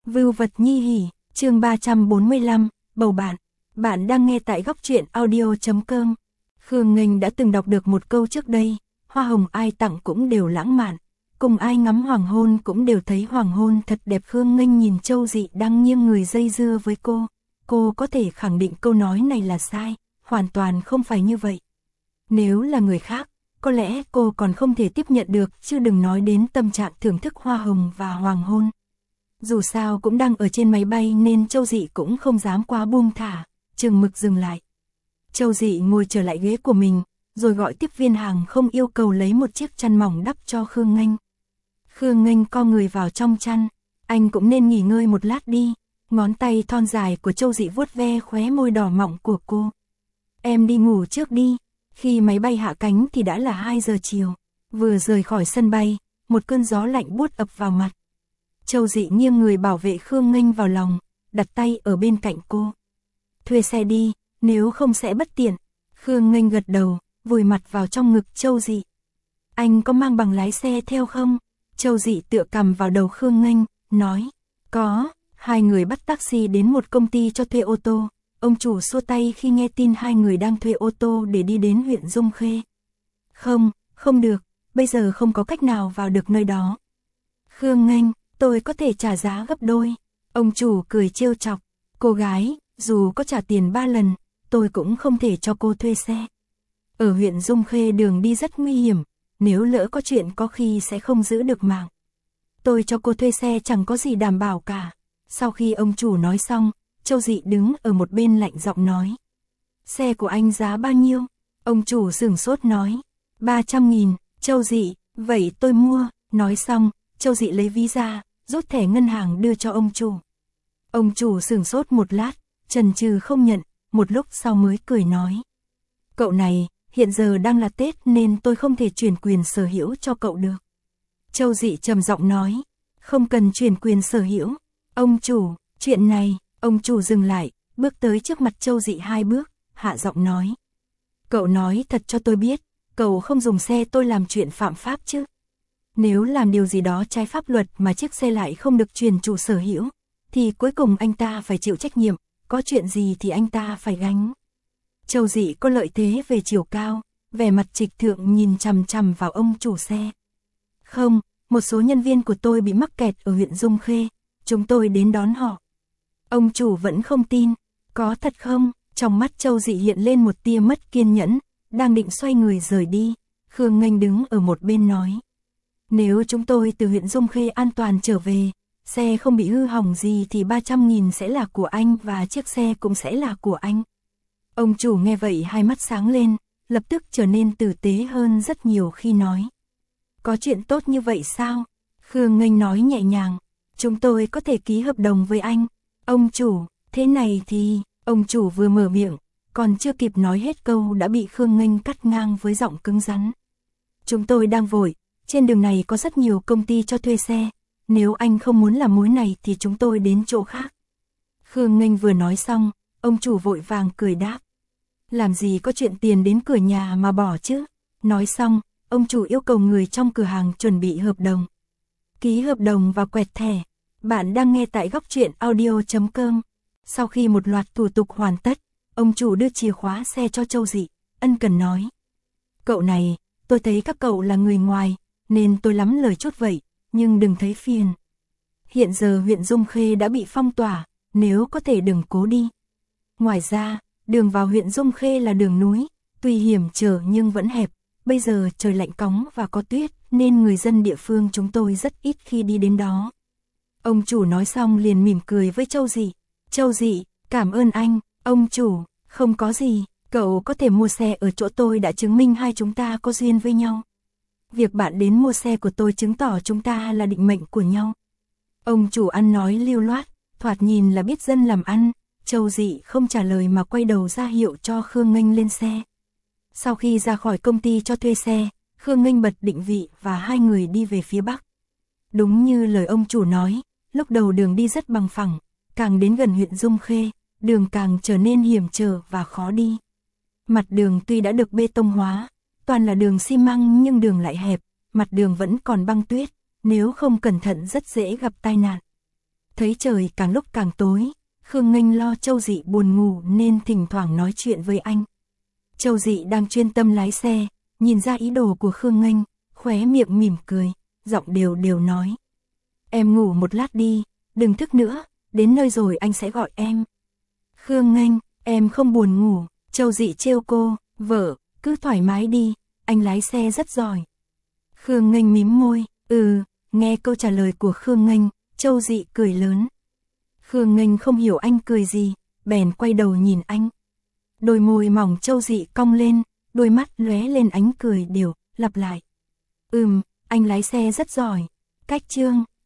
Vưu vật nhi hỉ, chương 345, bầu bạn. Bạn đang nghe tại góc truyện audio.com. Khương Nghênh đã từng đọc được một câu trước đây, hoa hồng ai tặng cũng đều lãng mạn, cùng ai ngắm hoàng hôn cũng đều thấy hoàng hôn thật đẹp. Khương Nghênh nhìn Châu Dị đang nghiêng người dây dưa với cô có thể khẳng định câu nói này là sai, hoàn toàn không phải như vậy. Nếu là người khác, có lẽ cô còn không thể tiếp nhận được, chứ đừng nói đến tâm trạng thưởng thức hoa hồng và hoàng hôn. Dù sao cũng đang ở trên máy bay nên Châu Dị cũng không dám quá buông thả, chừng mực dừng lại. Châu Dị ngồi trở lại ghế của mình, rồi gọi tiếp viên hàng không yêu cầu lấy một chiếc chăn mỏng đắp cho Khương Nghênh. Khương Nghênh co người vào trong chăn, anh cũng nên nghỉ ngơi một lát đi. Ngón tay thon dài của Châu Dị vuốt ve khóe môi đỏ mọng của cô. Em đi ngủ trước đi. Khi máy bay hạ cánh thì đã là 2 giờ chiều. Vừa rời khỏi sân bay, một cơn gió lạnh buốt ập vào mặt. Châu Dị nghiêng người bảo vệ Khương Nghênh vào lòng, đặt tay ở bên cạnh cô. Thuê xe đi, nếu không sẽ bất tiện. Khương Nghênh gật đầu, vùi mặt vào trong ngực Châu Dị. Anh có mang bằng lái xe theo không? Châu Dị tựa cằm vào đầu Khương Nghênh, nói. Có. Hai người bắt taxi đến một công ty cho thuê ô tô. Ông chủ xua tay khi nghe tin hai người đang thuê ô tô để đi đến huyện Dung Khê. Không được, bây giờ không có cách nào vào được nơi đó. Khương Nghênh, tôi có thể trả giá gấp đôi. Ông chủ cười trêu chọc. Cô gái, dù có trả tiền 3 lần, tôi cũng không thể cho cô thuê xe. Ở huyện Dung Khê đường đi rất nguy hiểm, nếu lỡ có chuyện có khi sẽ không giữ được mạng. Tôi cho cô thuê xe chẳng có gì đảm bảo cả. Sau khi ông chủ nói xong, Châu Dị đứng ở một bên lạnh giọng nói. Xe của anh giá bao nhiêu? Ông chủ sửng sốt nói. 300.000, Châu Dị, vậy tôi mua. Nói xong, Châu Dị lấy ví ra, rút thẻ ngân hàng đưa cho ông chủ. Ông chủ sửng sốt một lát, chần chừ không nhận, một lúc sau mới cười nói. Cậu này, hiện giờ đang là Tết nên tôi không thể chuyển quyền sở hữu cho cậu được. Châu Dị trầm giọng nói. Không cần chuyển quyền sở hữu. Ông chủ, chuyện này, ông chủ dừng lại, bước tới trước mặt Châu Dị 2 bước, hạ giọng nói. Cậu nói thật cho tôi biết, cậu không dùng xe tôi làm chuyện phạm pháp chứ? Nếu làm điều gì đó trái pháp luật mà chiếc xe lại không được truyền chủ sở hữu, thì cuối cùng anh ta phải chịu trách nhiệm, có chuyện gì thì anh ta phải gánh. Châu Dị có lợi thế về chiều cao, vẻ mặt trịch thượng nhìn chằm chằm vào ông chủ xe. Không, một số nhân viên của tôi bị mắc kẹt ở huyện Dung Khê. Chúng tôi đến đón họ. Ông chủ vẫn không tin. Có thật không? Trong mắt Châu Dị hiện lên một tia mất kiên nhẫn, đang định xoay người rời đi. Khương Nghênh đứng ở một bên nói. Nếu chúng tôi từ huyện Dung Khê an toàn trở về, xe không bị hư hỏng gì thì 300.000 sẽ là của anh và chiếc xe cũng sẽ là của anh. Ông chủ nghe vậy hai mắt sáng lên, lập tức trở nên tử tế hơn rất nhiều khi nói. Có chuyện tốt như vậy sao? Khương Nghênh nói nhẹ nhàng. Chúng tôi có thể ký hợp đồng với anh. Ông chủ, thế này thì... Ông chủ vừa mở miệng, còn chưa kịp nói hết câu đã bị Khương Nghênh cắt ngang với giọng cứng rắn. Chúng tôi đang vội, trên đường này có rất nhiều công ty cho thuê xe. Nếu anh không muốn làm mối này thì chúng tôi đến chỗ khác. Khương Nghênh vừa nói xong, ông chủ vội vàng cười đáp. Làm gì có chuyện tiền đến cửa nhà mà bỏ chứ? Nói xong, ông chủ yêu cầu người trong cửa hàng chuẩn bị hợp đồng. Ký hợp đồng và quẹt thẻ. Bạn đang nghe tại góc truyện audio.com. Sau khi một loạt thủ tục hoàn tất, ông chủ đưa chìa khóa xe cho Châu Dị, ân cần nói. Cậu này, tôi thấy các cậu là người ngoài, nên tôi lắm lời chút vậy, nhưng đừng thấy phiền. Hiện giờ huyện Dung Khê đã bị phong tỏa, nếu có thể đừng cố đi. Ngoài ra, đường vào huyện Dung Khê là đường núi, tuy hiểm trở nhưng vẫn hẹp. Bây giờ trời lạnh cóng và có tuyết, nên người dân địa phương chúng tôi rất ít khi đi đến đó. Ông chủ nói xong liền mỉm cười với Châu Dị. Châu Dị, cảm ơn anh, ông chủ, không có gì, cậu có thể mua xe ở chỗ tôi đã chứng minh hai chúng ta có duyên với nhau. Việc bạn đến mua xe của tôi chứng tỏ chúng ta là định mệnh của nhau. Ông chủ ăn nói lưu loát, thoạt nhìn là biết dân làm ăn. Châu Dị không trả lời mà quay đầu ra hiệu cho Khương Nghênh lên xe. Sau khi ra khỏi công ty cho thuê xe, Khương Nghênh bật định vị và hai người đi về phía bắc. Đúng như lời ông chủ nói, lúc đầu đường đi rất bằng phẳng, càng đến gần huyện Dung Khê, đường càng trở nên hiểm trở và khó đi. Mặt đường tuy đã được bê tông hóa, toàn là đường xi măng nhưng đường lại hẹp, mặt đường vẫn còn băng tuyết, nếu không cẩn thận rất dễ gặp tai nạn. Thấy trời càng lúc càng tối, Khương Nghênh lo Châu Dị buồn ngủ nên thỉnh thoảng nói chuyện với anh. Châu Dị đang chuyên tâm lái xe, nhìn ra ý đồ của Khương Nghênh, khóe miệng mỉm cười, giọng đều đều nói. Em ngủ một lát đi, đừng thức nữa, đến nơi rồi anh sẽ gọi em. Khương Nghênh, em không buồn ngủ, Châu Dị trêu cô, vợ, cứ thoải mái đi, anh lái xe rất giỏi. Khương Nghênh mím môi, nghe câu trả lời của Khương Nghênh, Châu Dị cười lớn. Khương Nghênh không hiểu anh cười gì, bèn quay đầu nhìn anh. Đôi môi mỏng Châu Dị cong lên, đôi mắt lóe lên ánh cười đều, lặp lại. Anh lái xe rất giỏi. Cách chương